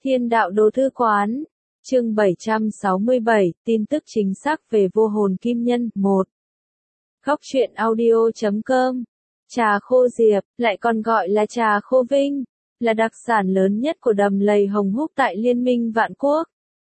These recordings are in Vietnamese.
Thiên đạo đồ thư quán. Chương 767, tin tức chính xác về vô hồn kim nhân. 1. Góc truyện audio.com. Trà khô Diệp, lại còn gọi là trà khô Vinh, là đặc sản lớn nhất của đầm lầy Hồng Húc tại Liên minh Vạn Quốc.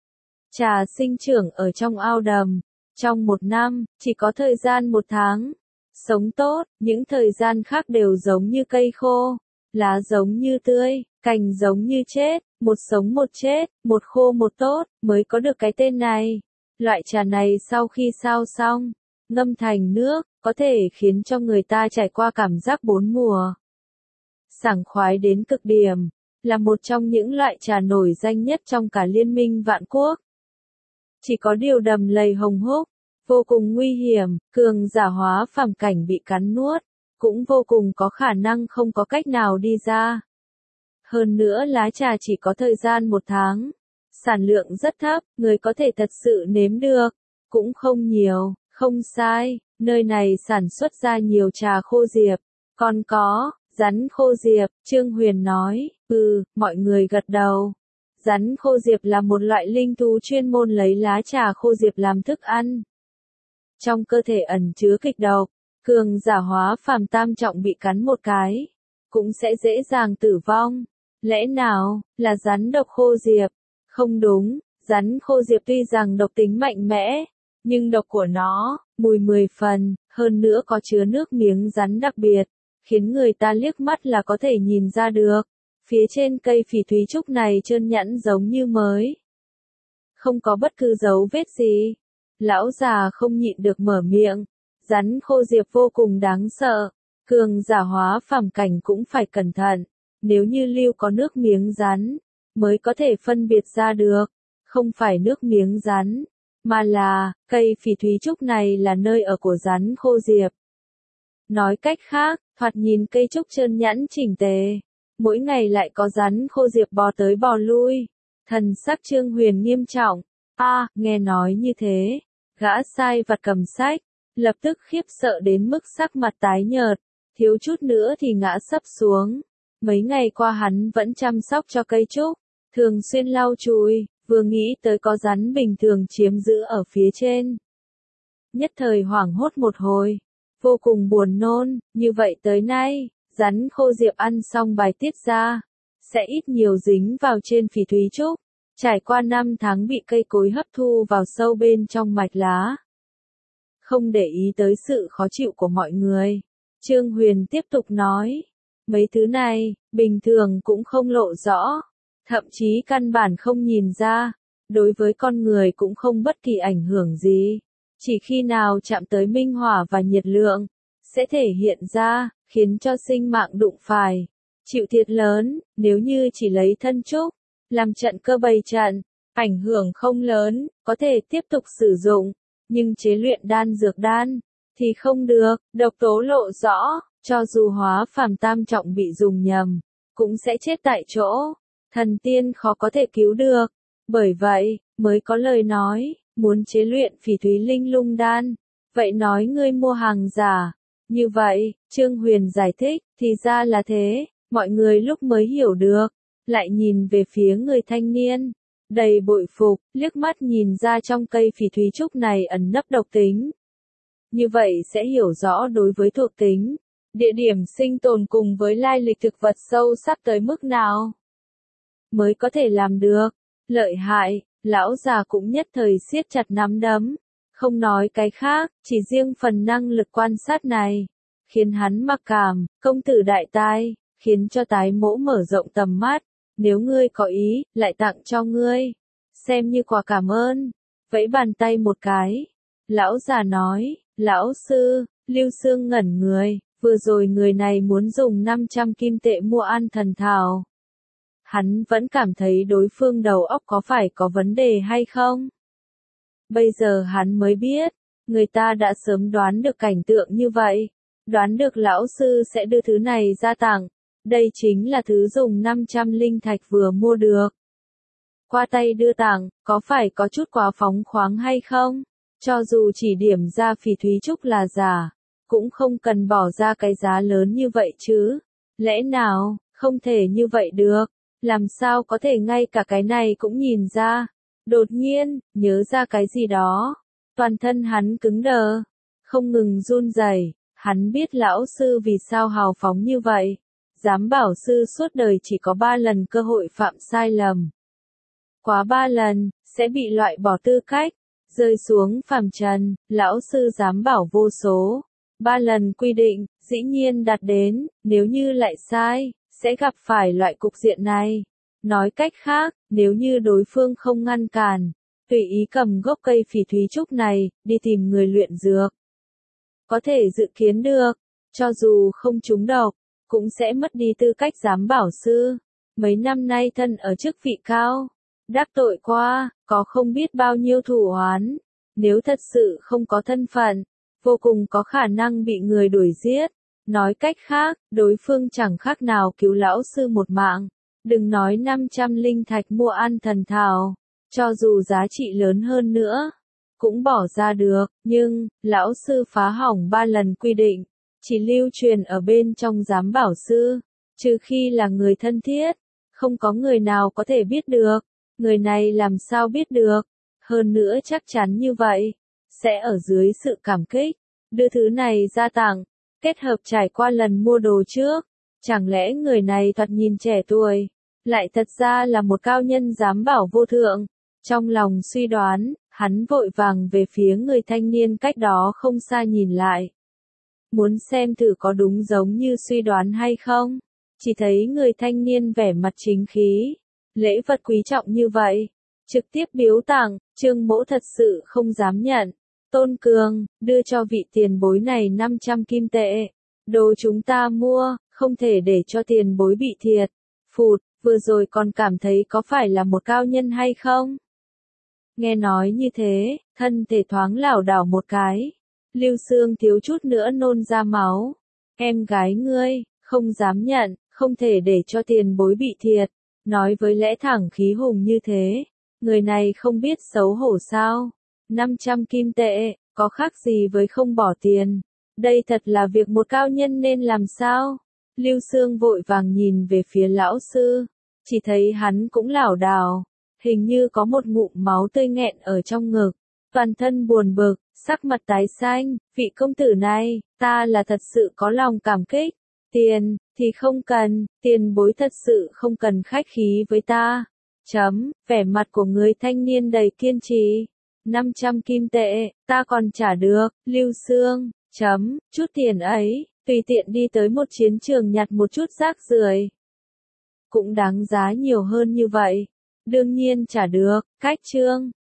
Trà sinh trưởng ở trong ao đầm, trong một năm, chỉ có thời gian 1 tháng. Sống tốt, những thời gian khác đều giống như cây khô, lá giống như tươi, cành giống như chết, một sống một chết, một khô một tốt, mới có được cái tên này. Loại trà này sau khi sao xong, ngâm thành nước, có thể khiến cho người ta trải qua cảm giác 4 mùa. Sảng khoái đến cực điểm, là một trong những loại trà nổi danh nhất trong cả Liên minh Vạn Quốc. Chỉ có điều đầm lầy Hồng Húc, vô cùng nguy hiểm, cường giả hóa phàm cảnh bị cắn nuốt, cũng vô cùng có khả năng không có cách nào đi ra. Hơn nữa lá trà chỉ có thời gian 1 tháng, sản lượng rất thấp, người có thể thật sự nếm được, cũng không nhiều, không sai, nơi này sản xuất ra nhiều trà khô diệp, còn có, rắn khô diệp, Trương Huyền nói, mọi người gật đầu. Rắn khô diệp là một loại linh thú chuyên môn lấy lá trà khô diệp làm thức ăn. Trong cơ thể ẩn chứa kịch độc, cường giả hóa phàm tam trọng bị cắn một cái, cũng sẽ dễ dàng tử vong. Lẽ nào, là rắn độc khô diệp? Không đúng, rắn khô diệp tuy rằng độc tính mạnh mẽ, nhưng độc của nó, mùi 10 phần, hơn nữa có chứa nước miếng rắn đặc biệt, khiến người ta liếc mắt là có thể nhìn ra được. Phía trên cây phỉ thúy trúc này trơn nhẵn giống như mới. Không có bất cứ dấu vết gì. Lão già không nhịn được mở miệng. Rắn khô diệp vô cùng đáng sợ. Cường giả hóa phàm cảnh cũng phải cẩn thận. Nếu như lưu có nước miếng rắn, mới có thể phân biệt ra được. Không phải nước miếng rắn, mà là, cây phỉ thúy trúc này là nơi ở của rắn khô diệp. Nói cách khác, thoạt nhìn cây trúc trơn nhẵn chỉnh tề. Mỗi ngày lại có rắn khô diệp bò tới bò lui. Thần sắc Trương Huyền nghiêm trọng. Nghe nói như thế. Gã sai vặt cầm sách, lập tức khiếp sợ đến mức sắc mặt tái nhợt. Thiếu chút nữa thì ngã sấp xuống. Mấy ngày qua hắn vẫn chăm sóc cho cây trúc, thường xuyên lau chùi, vừa nghĩ tới có rắn bình thường chiếm giữ ở phía trên. Nhất thời hoảng hốt một hồi. Vô cùng buồn nôn, như vậy tới nay. Rắn khô diệp ăn xong bài tiết ra, sẽ ít nhiều dính vào trên phỉ thúy trúc, trải qua 5 tháng bị cây cối hấp thu vào sâu bên trong mạch lá. Không để ý tới sự khó chịu của mọi người, Trương Huyền tiếp tục nói, mấy thứ này, bình thường cũng không lộ rõ, thậm chí căn bản không nhìn ra, đối với con người cũng không bất kỳ ảnh hưởng gì, chỉ khi nào chạm tới minh hỏa và nhiệt lượng, sẽ thể hiện ra, khiến cho sinh mạng đụng phải, chịu thiệt lớn. Nếu như chỉ lấy thân trúc, làm trận cơ bày trận, ảnh hưởng không lớn, có thể tiếp tục sử dụng, nhưng chế luyện đan dược đan, thì không được, độc tố lộ rõ, cho dù hóa phàm tam trọng bị dùng nhầm, cũng sẽ chết tại chỗ, thần tiên khó có thể cứu được, bởi vậy, mới có lời nói, muốn chế luyện phỉ thúy linh lung đan, vậy nói ngươi mua hàng giả. Như vậy, Trương Huyền giải thích, thì ra là thế, mọi người lúc mới hiểu được, lại nhìn về phía người thanh niên, đầy bội phục, liếc mắt nhìn ra trong cây phỉ thúy trúc này ẩn nấp độc tính. Như vậy sẽ hiểu rõ đối với thuộc tính, địa điểm sinh tồn cùng với lai lịch thực vật sâu sắc tới mức nào, mới có thể làm được. Lợi hại, lão già cũng nhất thời siết chặt nắm đấm. Không nói cái khác, chỉ riêng phần năng lực quan sát này, khiến hắn mặc cảm, công tử đại tai, khiến cho tái mỗ mở rộng tầm mắt, nếu ngươi có ý, lại tặng cho ngươi, xem như quà cảm ơn, vẫy bàn tay một cái. Lão già nói, lão sư, Lưu Xương ngẩn người, vừa rồi người này muốn dùng 500 kim tệ mua An Thần Thảo. Hắn vẫn cảm thấy đối phương đầu óc có phải có vấn đề hay không? Bây giờ hắn mới biết, người ta đã sớm đoán được cảnh tượng như vậy, đoán được lão sư sẽ đưa thứ này ra tặng, đây chính là thứ dùng 500 linh thạch vừa mua được. Qua tay đưa tặng, có phải có chút quá phóng khoáng hay không? Cho dù chỉ điểm ra phỉ thúy trúc là giả, cũng không cần bỏ ra cái giá lớn như vậy chứ. Lẽ nào, không thể như vậy được. làm sao có thể ngay cả cái này cũng nhìn ra. Đột nhiên, nhớ ra cái gì đó. Toàn thân hắn cứng đờ, không ngừng run rẩy. Hắn biết lão sư vì sao hào phóng như vậy. Giám bảo sư suốt đời chỉ có 3 lần cơ hội phạm sai lầm. Quá 3 lần, sẽ bị loại bỏ tư cách, rơi xuống phàm trần, lão sư giám bảo vô số. 3 lần quy định, dĩ nhiên đạt đến, nếu như lại sai, sẽ gặp phải loại cục diện này. Nói cách khác, nếu như đối phương không ngăn cản, tùy ý cầm gốc cây phỉ thúy trúc này, đi tìm người luyện dược. Có thể dự kiến được, cho dù không trúng độc, cũng sẽ mất đi tư cách giám bảo sư. Mấy năm nay thân ở chức vị cao, đắc tội qua, có không biết bao nhiêu thủ oán. Nếu thật sự không có thân phận, vô cùng có khả năng bị người đuổi giết. Nói cách khác, đối phương chẳng khác nào cứu lão sư một mạng. Đừng nói 500 linh thạch mua ăn thần thảo, cho dù giá trị lớn hơn nữa, cũng bỏ ra được, nhưng, lão sư phá hỏng 3 lần quy định, chỉ lưu truyền ở bên trong giám bảo sư, trừ khi là người thân thiết, không có người nào có thể biết được, người này làm sao biết được, hơn nữa chắc chắn như vậy, sẽ ở dưới sự cảm kích, đưa thứ này ra tặng, kết hợp trải qua lần mua đồ trước, chẳng lẽ người này thoạt nhìn trẻ tuổi, lại thật ra là một cao nhân giám bảo vô thượng. Trong lòng suy đoán, hắn vội vàng về phía người thanh niên cách đó không xa nhìn lại. Muốn xem thử có đúng giống như suy đoán hay không? Chỉ thấy người thanh niên vẻ mặt chính khí. Lễ vật quý trọng như vậy. Trực tiếp biếu tặng, Trương Mỗ thật sự không dám nhận. Tôn Cường, đưa cho vị tiền bối này 500 kim tệ. Đồ chúng ta mua, không thể để cho tiền bối bị thiệt. Phụt, vừa rồi còn cảm thấy có phải là một cao nhân hay không? Nghe nói như thế, thân thể thoáng lảo đảo một cái. Lưu Xương thiếu chút nữa nôn ra máu. Em gái ngươi, không dám nhận, không thể để cho tiền bối bị thiệt. Nói với lẽ thẳng khí hùng như thế. Người này không biết xấu hổ sao. 500 kim tệ, có khác gì với không bỏ tiền. Đây thật là việc một cao nhân nên làm sao? Lưu Xương vội vàng nhìn về phía lão sư. Chỉ thấy hắn cũng lảo đảo. Hình như có một ngụm máu tươi nghẹn ở trong ngực. Toàn thân buồn bực, sắc mặt tái xanh. Vị công tử này, ta là thật sự có lòng cảm kích. Tiền, thì không cần, tiền bối thật sự không cần khách khí với ta. Vẻ mặt của người thanh niên đầy kiên trì. 500 kim tệ, ta còn trả được, Lưu Xương. Chút tiền ấy, tùy tiện đi tới một chiến trường nhặt một chút rác rưởi. Cũng đáng giá nhiều hơn như vậy. Đương nhiên trả được, cách chương.